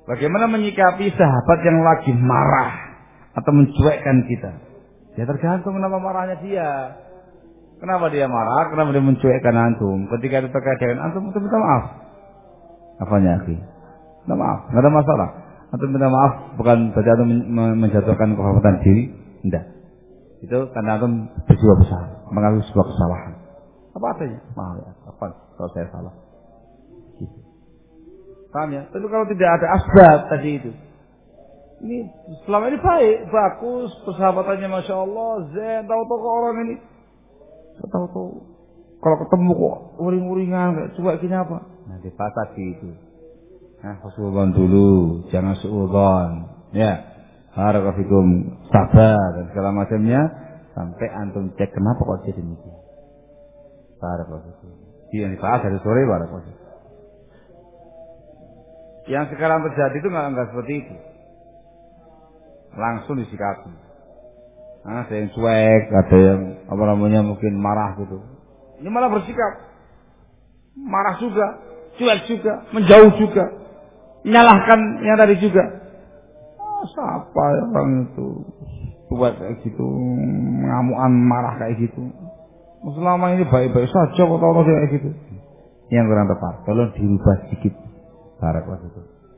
Bagaimana menyikapi sahabat yang lagi marah atau mencuekkan kita? Ya tergantung kenapa marahnya dia. Kenapa dia marah? Kenapa dia mencuekkan antum? Ketika itu terkait dengan antum, minta maaf. Apanya, akhi? Minta maaf, nggak ada masalah. Antum minta maaf bukan berarti antum menjatuhkan kehormatan diri, tidak. Itu karena antum berjiwa besar, mengakui sebuah kesalahan. Apa artinya? Maaf ya, apa kalau saya salah? Gitu. Paham ya? Tapi kalau tidak ada asbab tadi itu, ini selama ini baik, bagus, persahabatannya masya Allah, zen, tahu-tahu orang ini, tahu-tahu kalau ketemu kok uring-uringan, kayak cuek gini apa? Nah dipatah itu. Nah husnuzon dulu, jangan suudzon, ya. Barakallahu sabar dan segala macamnya sampai antum cek kenapa kok jadi demikian. Barakallahu. Yang dibahas dari sore barakallahu. Yang sekarang terjadi itu enggak seperti itu. Langsung disikapi. Ada yang cuek, ada yang apa namanya mungkin marah gitu. Ini malah bersikap marah juga, cuek juga, menjauh juga, menyalahkan yang tadi juga. Siapa orang itu buat kayak gitu, ngamuan marah kayak gitu. Selama ini baik-baik saja kok tahu kayak gitu. Yang kurang tepat, tolong dirubah sedikit. Barakallahu.